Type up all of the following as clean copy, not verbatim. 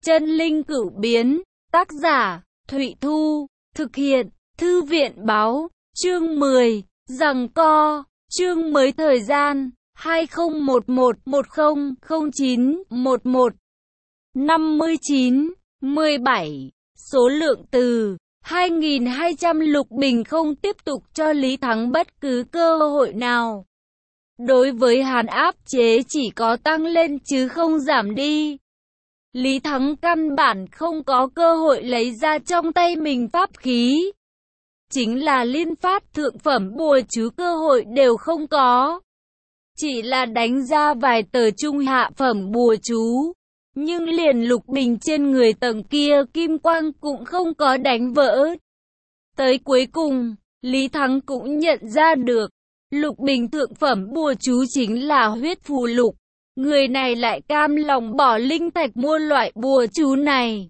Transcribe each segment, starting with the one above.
Chân linh cửu biến, tác giả, Thụy Thu, thực hiện, Thư viện báo, chương 10, giằng co, chương mới thời gian, 2011-10-09-11, 59, 17, số lượng từ, 2.200 Lục Bình không tiếp tục cho Lý Thắng bất cứ cơ hội nào. Đối với hắn áp chế chỉ có tăng lên chứ không giảm đi. Lý Thắng căn bản không có cơ hội lấy ra trong tay mình pháp khí. Chính là liên phát thượng phẩm bùa chú cơ hội đều không có. Chỉ là đánh ra vài tờ trung hạ phẩm bùa chú. Nhưng liền Lục Bình trên người tầng kia kim quang cũng không có đánh vỡ. Tới cuối cùng, Lý Thắng cũng nhận ra được. Lục Bình thượng phẩm bùa chú chính là huyết phù lục. Người này lại cam lòng bỏ linh thạch mua loại bùa chú này.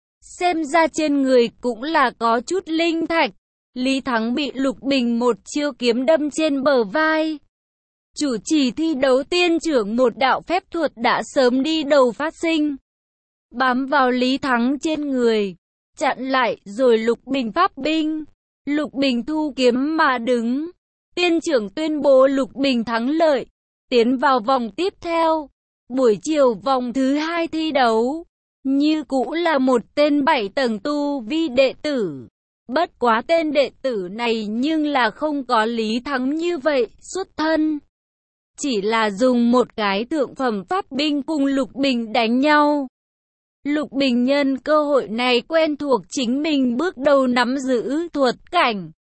Xem ra trên người cũng là có chút linh thạch. Lý Thắng bị Lục Bình một chiêu kiếm đâm trên bờ vai. Chủ trì thi đấu tiên trưởng một đạo phép thuật đã sớm đi đầu phát sinh. Bám vào Lý Thắng trên người. Chặn lại rồi Lục Bình pháp binh. Lục Bình thu kiếm mà đứng. Tiên trưởng tuyên bố Lục Bình thắng lợi. Tiến vào vòng tiếp theo. Buổi chiều vòng thứ 2 thi đấu. Như cũ là một tên 7 tầng tu vi đệ tử. Bất quá tên đệ tử này nhưng là không có Lý Thắng như vậy xuất thân. Chỉ là dùng một cái thượng phẩm pháp binh cùng Lục Bình đánh nhau. Lục Bình nhân cơ hội này quen thuộc chính mình bước đầu nắm giữ thuật cảnh.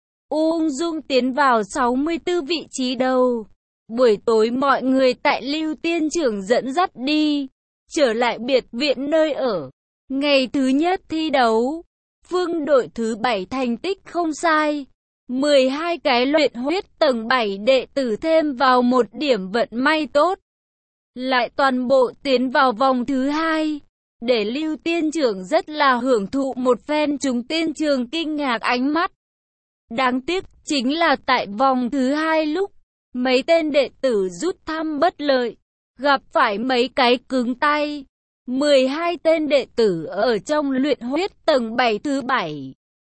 Ung dung tiến vào 64 vị trí đầu. Buổi tối mọi người tại Lưu Tiên Trưởng dẫn dắt đi. Trở lại biệt viện nơi ở. Ngày thứ nhất thi đấu. Phương đội thứ 7 thành tích không sai. 12 cái luyện huyết tầng 7 đệ tử thêm vào một điểm vận may tốt. Lại toàn bộ tiến vào vòng thứ 2. Để Lưu Tiên Trưởng rất là hưởng thụ một phen chúng tiên trường kinh ngạc ánh mắt. Đáng tiếc chính là tại vòng thứ 2 lúc mấy tên đệ tử rút thăm bất lợi, gặp phải mấy cái cứng tay. 12 tên đệ tử ở trong luyện huyết tầng 7 thứ 7,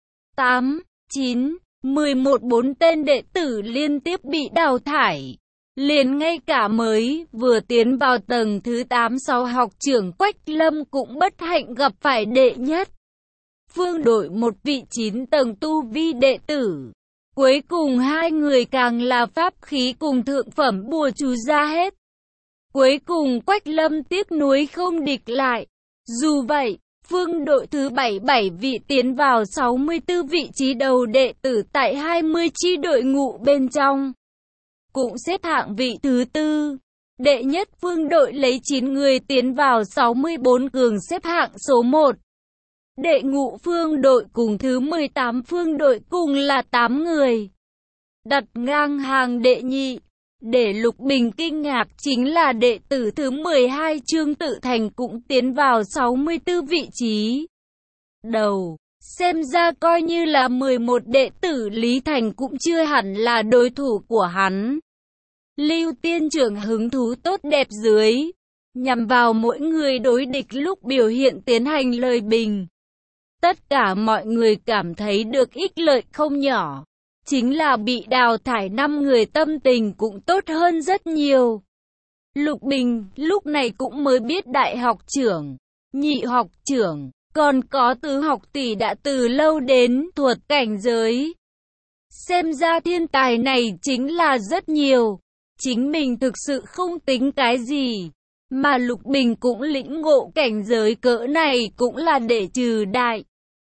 8, 9, 11 4 tên đệ tử liên tiếp bị đào thải. Liền ngay cả mới vừa tiến vào tầng thứ 8 sau học trưởng Quách Lâm cũng bất hạnh gặp phải đệ nhất. Phương đội một vị 9 tầng tu vi đệ tử. Cuối cùng hai người càng là pháp khí cùng thượng phẩm bùa chú ra hết. Cuối cùng Quách Lâm tiếc nuối không địch lại. Dù vậy, phương đội thứ 7 vị tiến vào 64 vị trí đầu đệ tử tại 20 chi đội ngũ bên trong. Cũng xếp hạng vị thứ 4. Đệ nhất phương đội lấy 9 người tiến vào 64 cường xếp hạng số 1. Đệ ngũ phương đội cùng thứ 18 phương đội cùng là 8 người. Đặt ngang hàng đệ nhị. Để Lục Bình kinh ngạc chính là đệ tử thứ 12 Trương Tự Thành cũng tiến vào 64 vị trí đầu. Xem ra coi như là 11 đệ tử Lý Thành cũng chưa hẳn là đối thủ của hắn. Lưu Tiên Trưởng hứng thú tốt đẹp dưới. Nhằm vào mỗi người đối địch lúc biểu hiện tiến hành lời bình. Tất cả mọi người cảm thấy được ích lợi không nhỏ. Chính là bị đào thải 5 người tâm tình cũng tốt hơn rất nhiều. Lục Bình lúc này cũng mới biết đại học trưởng, nhị học trưởng, còn có tứ học tỷ đã từ lâu đến thuật cảnh giới. Xem ra thiên tài này chính là rất nhiều. Chính mình thực sự không tính cái gì. Mà Lục Bình cũng lĩnh ngộ cảnh giới cỡ này cũng là để trừ đại.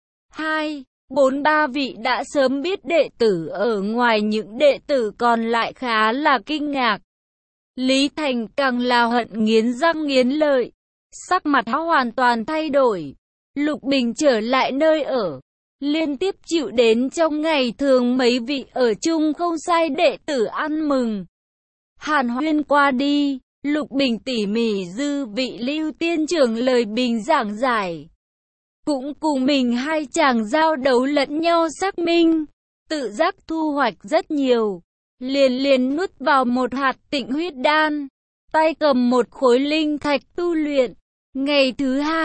2, 4, 3 vị đã sớm biết đệ tử ở ngoài những đệ tử còn lại khá là kinh ngạc. Lý Thành càng là hận nghiến răng nghiến lợi. Sắc mặt hắn hoàn toàn thay đổi. Lục Bình trở lại nơi ở. Liên tiếp chịu đến trong ngày thường mấy vị ở chung không sai đệ tử ăn mừng. Hàn huyên qua đi. Lục Bình tỉ mỉ dư vị Lưu Tiên Trưởng lời bình giảng giải. Cũng cùng mình hai chàng giao đấu lẫn nhau xác minh. Tự giác thu hoạch rất nhiều. Liền nuốt vào một hạt tịnh huyết đan. Tay cầm một khối linh thạch tu luyện. Ngày thứ 2,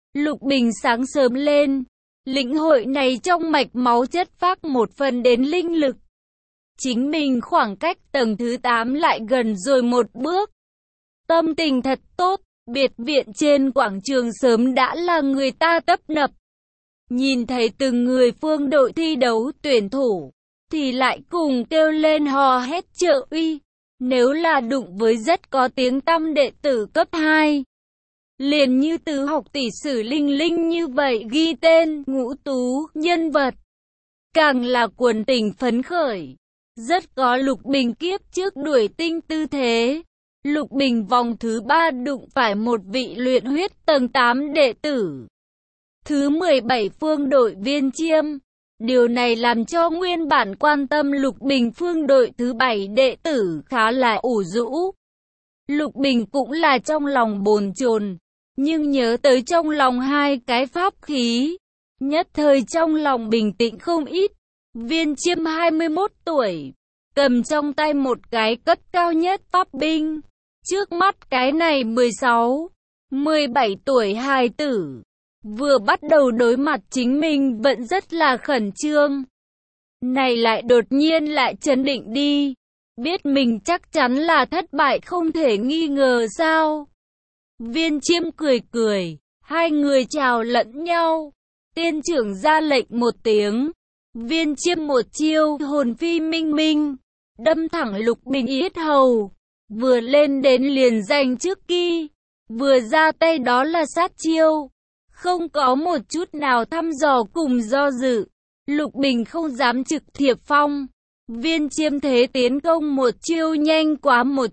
Lục Bình sáng sớm lên, lĩnh hội này trong mạch máu chất phác một phần đến linh lực. Chính mình khoảng cách tầng thứ 8 lại gần rồi một bước. Tâm tình thật tốt, biệt viện trên quảng trường sớm đã là người ta tấp nập. Nhìn thấy từng người phương đội thi đấu tuyển thủ, thì lại cùng kêu lên hò hét trợ uy. Nếu là đụng với rất có tiếng tăm đệ tử cấp 2, liền như tứ học tỷ sử Linh Linh như vậy ghi tên ngũ tú nhân vật, càng là quần tình phấn khởi. Rất có Lục Bình kiếp trước đuổi tinh tư thế. Lục Bình vòng thứ 3 đụng phải một vị luyện huyết tầng 8 đệ tử. Thứ 17 phương đội Viên Chiêm. Điều này làm cho nguyên bản quan tâm Lục Bình phương đội thứ 7 đệ tử khá là ủ rũ. Lục Bình cũng là trong lòng bồn chồn, nhưng nhớ tới trong lòng hai cái pháp khí, nhất thời trong lòng bình tĩnh không ít. Viên Chiêm 21 tuổi, cầm trong tay một cái cấp cao nhất pháp binh. Trước mắt cái này 16, 17 tuổi hài tử, vừa bắt đầu đối mặt chính mình vẫn rất là khẩn trương. Này lại đột nhiên lại chấn định đi, biết mình chắc chắn là thất bại không thể nghi ngờ sao. Viên Chiêm cười cười, hai người chào lẫn nhau. Tiên trưởng ra lệnh một tiếng, Viên Chiêm một chiêu hồn phi minh minh, đâm thẳng Lục Bình yết hầu. Vừa lên đến liền giành trước kỳ, vừa ra tay đó là sát chiêu. Không có một chút nào thăm dò cùng do dự, Lục Bình không dám trực thiệp phong. Viên Chiêm thế tiến công một chiêu nhanh quá một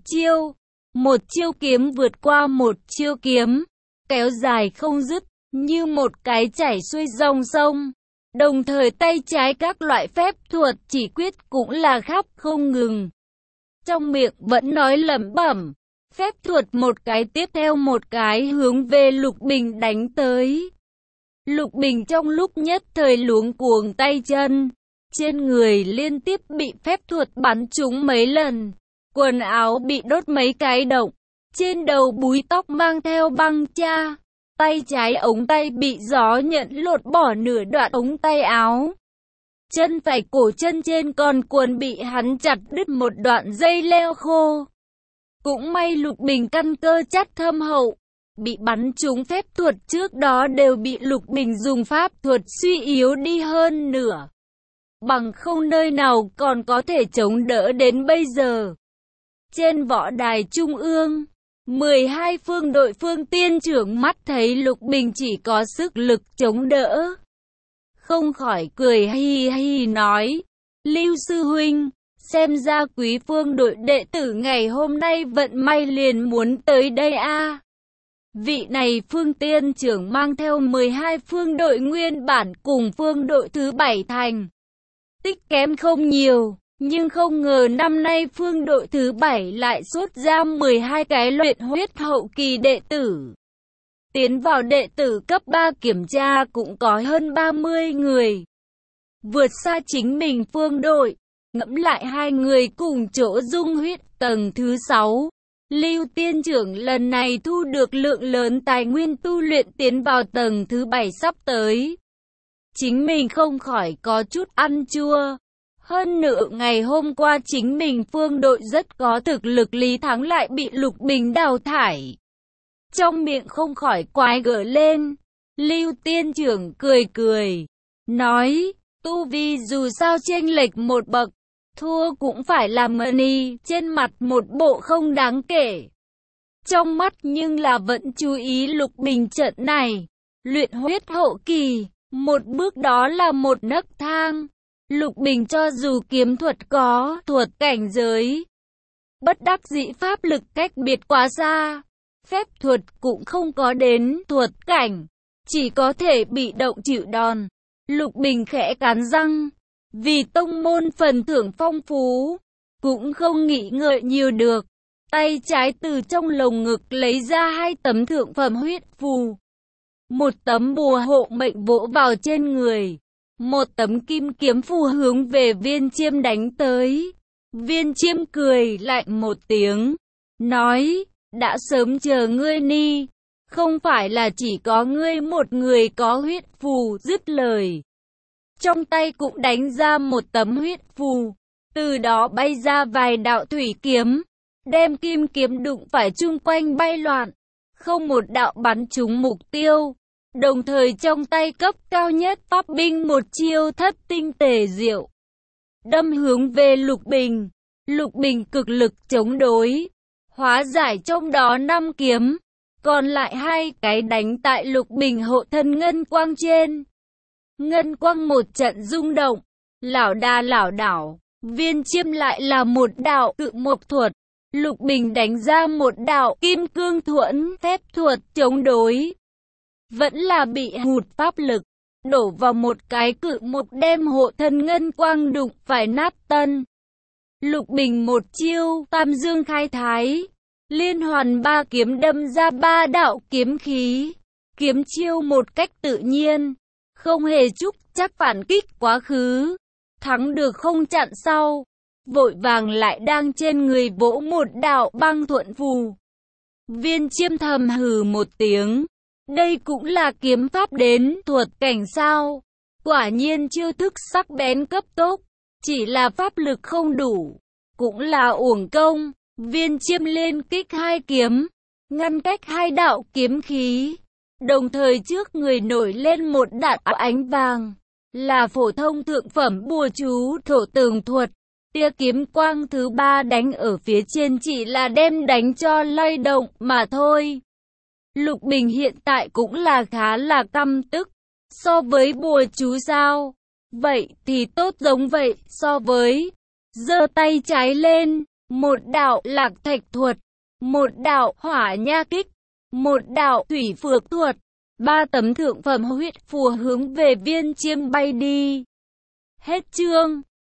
chiêu kiếm vượt qua một chiêu kiếm, kéo dài không dứt, như một cái chảy xuôi dòng sông. Đồng thời tay trái các loại phép thuật chỉ quyết cũng là khắp không ngừng. Trong miệng vẫn nói lẩm bẩm, phép thuật một cái tiếp theo một cái hướng về Lục Bình đánh tới. Lục Bình trong lúc nhất thời luống cuống tay chân, trên người liên tiếp bị phép thuật bắn trúng mấy lần, quần áo bị đốt mấy cái động, trên đầu búi tóc mang theo băng cha, tay trái ống tay bị gió nhận lột bỏ nửa đoạn ống tay áo. Chân phải cổ chân trên còn quần bị hắn chặt đứt một đoạn dây leo khô. Cũng may Lục Bình căn cơ chắc thâm hậu, bị bắn trúng phép thuật trước đó đều bị Lục Bình dùng pháp thuật suy yếu đi hơn nửa. Bằng không nơi nào còn có thể chống đỡ đến bây giờ. Trên võ đài trung ương, 12 phương đội phương tiên trưởng mắt thấy Lục Bình chỉ có sức lực chống đỡ, không khỏi cười hi hi nói, Lưu sư huynh, xem ra quý phương đội đệ tử ngày hôm nay vận may liền muốn tới đây a. Vị này phương tiên trưởng mang theo 12 phương đội nguyên bản cùng phương đội thứ 7 thành tích kém không nhiều, nhưng không ngờ năm nay phương đội thứ 7 lại xuất ra 12 cái luyện huyết hậu kỳ đệ tử. Tiến vào đệ tử cấp 3 kiểm tra cũng có hơn 30 người. Vượt xa chính mình phương đội, ngẫm lại hai người cùng chỗ dung huyết tầng thứ 6. Lưu tiên trưởng lần này thu được lượng lớn tài nguyên tu luyện tiến vào tầng thứ 7 sắp tới. Chính mình không khỏi có chút ăn chua. Hơn nữa ngày hôm qua chính mình phương đội rất có thực lực Lý Thắng lại bị Lục Bình đào thải. Trong miệng không khỏi quái gở lên. Lưu tiên trưởng cười cười, nói, tu vi dù sao chênh lệch một bậc, thua cũng phải làm money, trên mặt một bộ không đáng kể. Trong mắt nhưng là vẫn chú ý Lục Bình trận này, luyện huyết hậu kỳ, một bước đó là một nấc thang. Lục Bình cho dù kiếm thuật có thuật cảnh giới, bất đắc dĩ pháp lực cách biệt quá xa, phép thuật cũng không có đến thuật cảnh, chỉ có thể bị động chịu đòn. Lục Bình khẽ cắn răng, vì tông môn phần thưởng phong phú, cũng không nghĩ ngợi nhiều được. Tay trái từ trong lồng ngực lấy ra 2 tấm thượng phẩm huyết phù. Một tấm bùa hộ mệnh vỗ vào trên người. Một tấm kim kiếm phù hướng về Viên Chiêm đánh tới. Viên Chiêm cười lạnh một tiếng, nói, đã sớm chờ ngươi ni. Không phải là chỉ có ngươi một người có huyết phù. Dứt lời, trong tay cũng đánh ra một tấm huyết phù. Từ đó bay ra vài đạo thủy kiếm, đem kim kiếm đụng phải chung quanh bay loạn, không một đạo bắn trúng mục tiêu. Đồng thời trong tay cấp cao nhất pháp binh một chiêu thất tinh tề diệu, đâm hướng về Lục Bình. Lục Bình cực lực chống đối, hóa giải trong đó 5 kiếm, còn lại 2 cái đánh tại Lục Bình hộ thân ngân quang trên. Ngân quang một trận rung động, lảo đà lảo đảo. Viên Chiêm lại là một đạo cự mộc thuật. Lục Bình đánh ra một đạo kim cương thuẫn phép thuật chống đối, vẫn là bị hụt pháp lực, đổ vào một cái cự mộc đem hộ thân ngân quang đụng phải nát tân. Lục Bình một chiêu tam dương khai thái, liên hoàn 3 kiếm đâm ra 3 đạo kiếm khí, kiếm chiêu một cách tự nhiên, không hề chút chắc phản kích quá khứ, thắng được không chặn sau, vội vàng lại đang trên người vỗ một đạo băng thuận phù. Viên Chiêm thầm hừ một tiếng, đây cũng là kiếm pháp đến thuật cảnh sao? Quả nhiên chiêu thức sắc bén cấp tốc, chỉ là pháp lực không đủ, cũng là uổng công. Viên Chiêm lên kích 2 kiếm, ngăn cách 2 đạo kiếm khí, đồng thời trước người nổi lên một đạo ánh vàng, là phổ thông thượng phẩm bùa chú thổ tường thuật. Tia kiếm quang thứ 3 đánh ở phía trên chỉ là đem đánh cho lay động mà thôi. Lục Bình hiện tại cũng là khá là căm tức. So với bùa chú sao? Vậy thì tốt giống vậy. So với giơ tay trái lên, một đạo lạc thạch thuật, một đạo hỏa nha kích, một đạo thủy phược thuật, 3 tấm thượng phẩm huyết phù hướng về Viên Chiêm bay đi. Hết chương.